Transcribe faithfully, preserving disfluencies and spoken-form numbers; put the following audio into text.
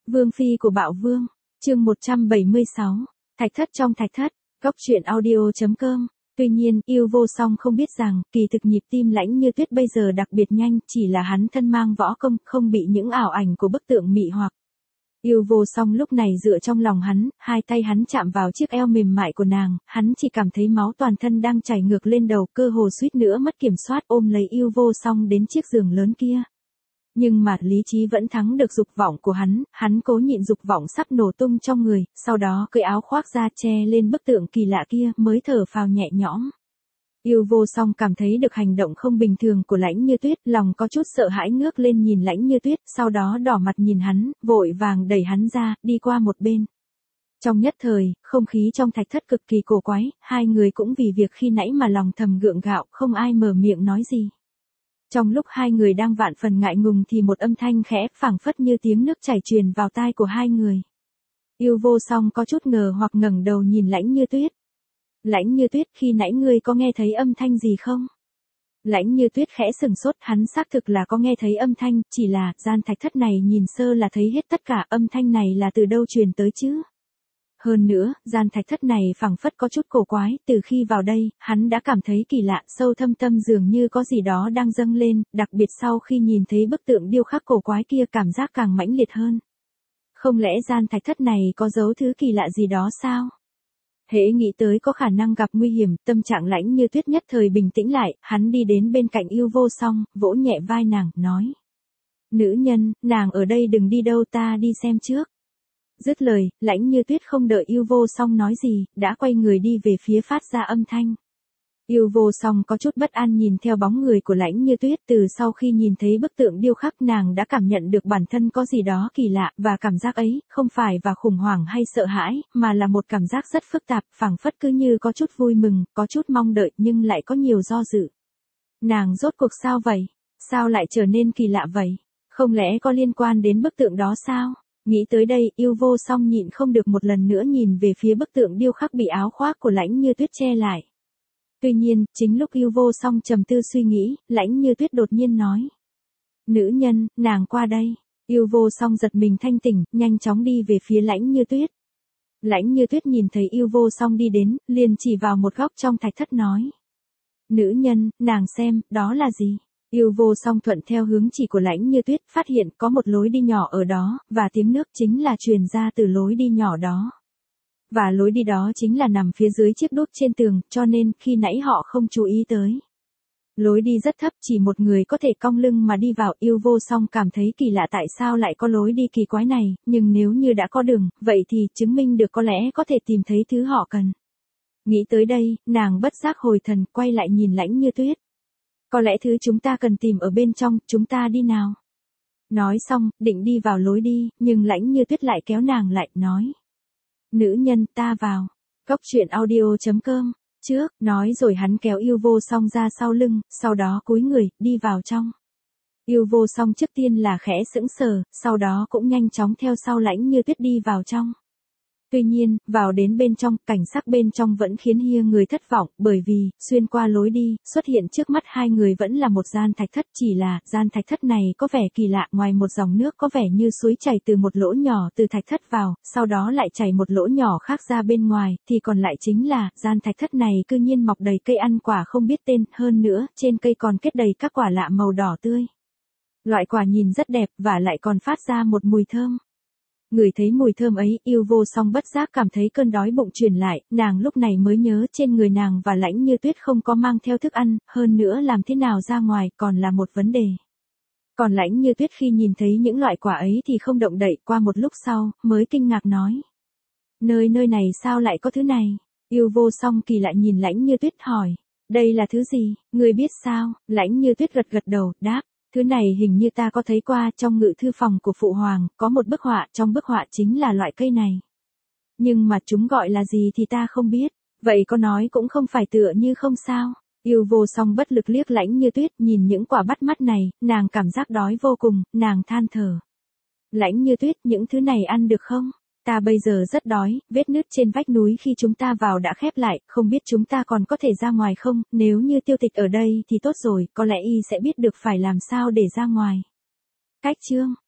Vương phi của Bạo Vương, chương một trăm bảy mươi sáu, Thạch thất trong thạch thất, góc truyện audio chấm com. Tuy nhiên, Yêu Vô Song không biết rằng, kỳ thực nhịp tim Lãnh Như Tuyết bây giờ đặc biệt nhanh, chỉ là hắn thân mang võ công, không bị những ảo ảnh của bức tượng mị hoặc. Yêu Vô Song lúc này dựa trong lòng hắn, hai tay hắn chạm vào chiếc eo mềm mại của nàng, hắn chỉ cảm thấy máu toàn thân đang chảy ngược lên đầu, cơ hồ suýt nữa mất kiểm soát ôm lấy Yêu Vô Song đến chiếc giường lớn kia. Nhưng mà lý trí vẫn thắng được dục vọng của hắn, hắn cố nhịn dục vọng sắp nổ tung trong người, sau đó cởi áo khoác ra che lên bức tượng kỳ lạ kia mới thở phào nhẹ nhõm. Yêu Vô Song cảm thấy được hành động không bình thường của Lãnh Như Tuyết, lòng có chút sợ hãi ngước lên nhìn Lãnh Như Tuyết, sau đó đỏ mặt nhìn hắn, vội vàng đẩy hắn ra, đi qua một bên. Trong nhất thời, không khí trong thạch thất cực kỳ cổ quái, hai người cũng vì việc khi nãy mà lòng thầm gượng gạo, không ai mở miệng nói gì. Trong lúc hai người đang vạn phần ngại ngùng thì một âm thanh khẽ phảng phất như tiếng nước chảy truyền vào tai của hai người. Yêu Vô Song có chút ngờ hoặc ngẩng đầu nhìn Lãnh Như Tuyết. Lãnh Như Tuyết, khi nãy ngươi có nghe thấy âm thanh gì không? Lãnh Như Tuyết khẽ sừng sốt, hắn xác thực là có nghe thấy âm thanh, chỉ là gian thạch thất này nhìn sơ là thấy hết tất cả, âm thanh này là từ đâu truyền tới chứ? Hơn nữa, gian thạch thất này phảng phất có chút cổ quái, từ khi vào đây, hắn đã cảm thấy kỳ lạ, sâu thâm tâm dường như có gì đó đang dâng lên, đặc biệt sau khi nhìn thấy bức tượng điêu khắc cổ quái kia cảm giác càng mãnh liệt hơn. Không lẽ gian thạch thất này có giấu thứ kỳ lạ gì đó sao? Hễ nghĩ tới có khả năng gặp nguy hiểm, tâm trạng Lãnh Như Tuyết nhất thời bình tĩnh lại, hắn đi đến bên cạnh Yêu Vô Song, vỗ nhẹ vai nàng, nói. Nữ nhân, nàng ở đây đừng đi đâu, ta đi xem trước. Dứt lời, Lãnh Như Tuyết không đợi Yêu Vô Song nói gì, đã quay người đi về phía phát ra âm thanh. Yêu Vô Song có chút bất an nhìn theo bóng người của Lãnh Như Tuyết, từ sau khi nhìn thấy bức tượng điêu khắc nàng đã cảm nhận được bản thân có gì đó kỳ lạ, và cảm giác ấy, không phải và khủng hoảng hay sợ hãi, mà là một cảm giác rất phức tạp, phảng phất cứ như có chút vui mừng, có chút mong đợi nhưng lại có nhiều do dự. Nàng rốt cuộc sao vậy? Sao lại trở nên kỳ lạ vậy? Không lẽ có liên quan đến bức tượng đó sao? Nghĩ tới đây, Yêu Vô Song nhịn không được một lần nữa nhìn về phía bức tượng điêu khắc bị áo khoác của Lãnh Như Tuyết che lại. Tuy nhiên, chính lúc Yêu Vô Song trầm tư suy nghĩ, Lãnh Như Tuyết đột nhiên nói. Nữ nhân, nàng qua đây. Yêu Vô Song giật mình thanh tỉnh, nhanh chóng đi về phía Lãnh Như Tuyết. Lãnh Như Tuyết nhìn thấy Yêu Vô Song đi đến, liền chỉ vào một góc trong thạch thất nói. Nữ nhân, nàng xem, đó là gì? Yêu Vô Song thuận theo hướng chỉ của Lãnh Như Tuyết, phát hiện có một lối đi nhỏ ở đó, và tiếng nước chính là truyền ra từ lối đi nhỏ đó. Và lối đi đó chính là nằm phía dưới chiếc đốt trên tường, cho nên khi nãy họ không chú ý tới. Lối đi rất thấp, chỉ một người có thể cong lưng mà đi vào. Yêu Vô Song cảm thấy kỳ lạ tại sao lại có lối đi kỳ quái này, nhưng nếu như đã có đường, vậy thì chứng minh được có lẽ có thể tìm thấy thứ họ cần. Nghĩ tới đây, nàng bất giác hồi thần, quay lại nhìn Lãnh Như Tuyết. Có lẽ thứ chúng ta cần tìm ở bên trong, chúng ta đi nào. Nói xong, định đi vào lối đi, nhưng Lãnh Như Tuyết lại kéo nàng lại, nói. Nữ nhân, ta vào. Góc truyện audio chấm com. Trước, nói rồi hắn kéo Yêu Vô Song ra sau lưng, sau đó cúi người, đi vào trong. Yêu Vô Song trước tiên là khẽ sững sờ, sau đó cũng nhanh chóng theo sau Lãnh Như Tuyết đi vào trong. Tuy nhiên, vào đến bên trong, cảnh sắc bên trong vẫn khiến hia người thất vọng, bởi vì, xuyên qua lối đi, xuất hiện trước mắt hai người vẫn là một gian thạch thất, chỉ là, gian thạch thất này có vẻ kỳ lạ, ngoài một dòng nước có vẻ như suối chảy từ một lỗ nhỏ từ thạch thất vào, sau đó lại chảy một lỗ nhỏ khác ra bên ngoài, thì còn lại chính là, gian thạch thất này cư nhiên mọc đầy cây ăn quả không biết tên, hơn nữa, trên cây còn kết đầy các quả lạ màu đỏ tươi. Loại quả nhìn rất đẹp, và lại còn phát ra một mùi thơm. Ngửi thấy mùi thơm ấy, Yêu Vô Song bất giác cảm thấy cơn đói bụng truyền lại, nàng lúc này mới nhớ trên người nàng và Lãnh Như Tuyết không có mang theo thức ăn, hơn nữa làm thế nào ra ngoài còn là một vấn đề. Còn Lãnh Như Tuyết khi nhìn thấy những loại quả ấy thì không động đậy, qua một lúc sau, mới kinh ngạc nói. Nơi nơi này sao lại có thứ này? Yêu Vô Song kỳ lạ nhìn Lãnh Như Tuyết hỏi. Đây là thứ gì, người biết sao? Lãnh Như Tuyết gật gật đầu, đáp. Thứ này hình như ta có thấy qua trong ngự thư phòng của Phụ Hoàng, có một bức họa, trong bức họa chính là loại cây này. Nhưng mà chúng gọi là gì thì ta không biết, vậy có nói cũng không phải tựa như không sao. Yêu Vô Song bất lực liếc Lãnh Như Tuyết, nhìn những quả bắt mắt này, nàng cảm giác đói vô cùng, nàng than thở. Lãnh Như Tuyết, những thứ này ăn được không? Ta bây giờ rất đói, vết nứt trên vách núi khi chúng ta vào đã khép lại, không biết chúng ta còn có thể ra ngoài không, nếu như Tiêu Tịch ở đây thì tốt rồi, có lẽ y sẽ biết được phải làm sao để ra ngoài. Cách chương